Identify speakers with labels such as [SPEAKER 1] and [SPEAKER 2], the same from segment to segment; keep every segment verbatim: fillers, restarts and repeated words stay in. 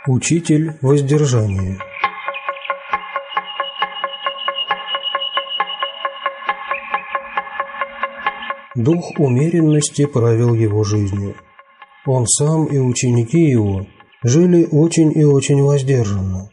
[SPEAKER 1] Учитель воздержания. Дух умеренности правил его жизнью. Он сам и ученики его жили очень и очень воздержанно.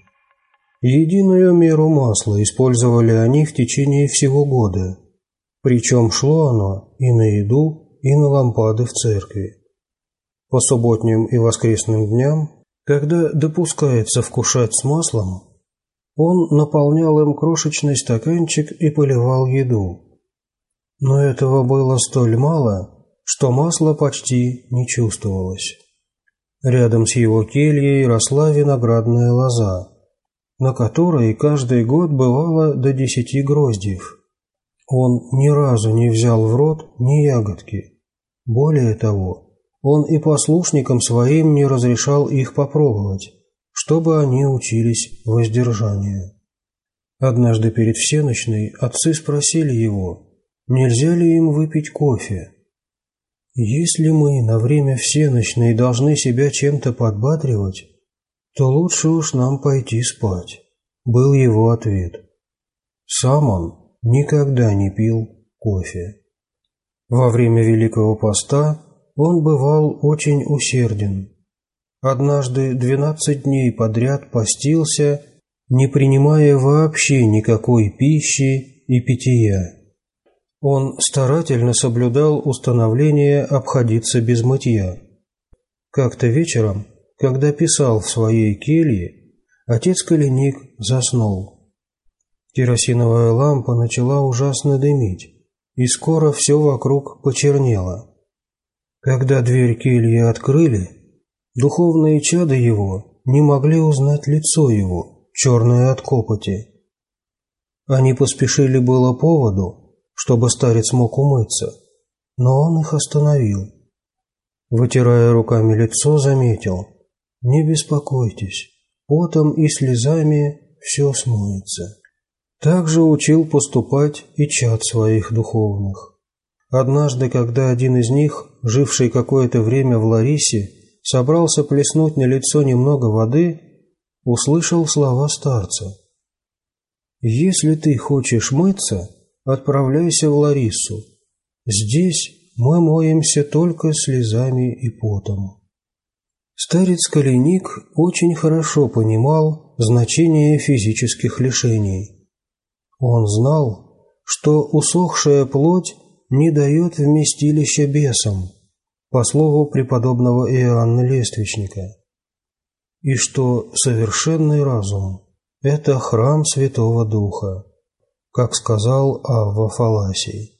[SPEAKER 1] Единую меру масла использовали они в течение всего года, причем шло оно и на еду, и на лампады в церкви. По субботним и воскресным дням, когда допускается вкушать с маслом, он наполнял им крошечный стаканчик и поливал еду. Но этого было столь мало, что масла почти не чувствовалось. Рядом с его кельей росла виноградная лоза, на которой каждый год бывало до десяти гроздьев. Он ни разу не взял в рот ни ягодки. Более того, он и послушникам своим не разрешал их попробовать, чтобы они учились воздержанию. Однажды перед всенощной отцы спросили его, нельзя ли им выпить кофе. «Если мы на время всенощной должны себя чем-то подбадривать, то лучше уж нам пойти спать», — был его ответ. Сам он никогда не пил кофе. Во время Великого Поста он бывал очень усерден. Однажды двенадцать дней подряд постился, не принимая вообще никакой пищи и питья. Он старательно соблюдал установление обходиться без мытья. Как-то вечером, когда писал в своей келье, отец Калиник заснул. Керосиновая лампа начала ужасно дымить, и скоро все вокруг почернело. Когда дверь кельи открыли, духовные чады его не могли узнать лицо его, черное от копоти. Они поспешили было по поводу, чтобы старец мог умыться, но он их остановил. Вытирая руками лицо, заметил: «Не беспокойтесь, потом и слезами все смоется». Так же учил поступать и чад своих духовных. Однажды, когда один из них, живший какое-то время в Ларисе, собрался плеснуть на лицо немного воды, услышал слова старца: «Если ты хочешь мыться, отправляйся в Ларису. Здесь мы моемся только слезами и потом». Старец Калиник очень хорошо понимал значение физических лишений. Он знал, что усохшая плоть не дает вместилища бесам, по слову преподобного Иоанна Лествичника, и что совершенный разум – это храм Святого Духа, как сказал Авва Фаласий.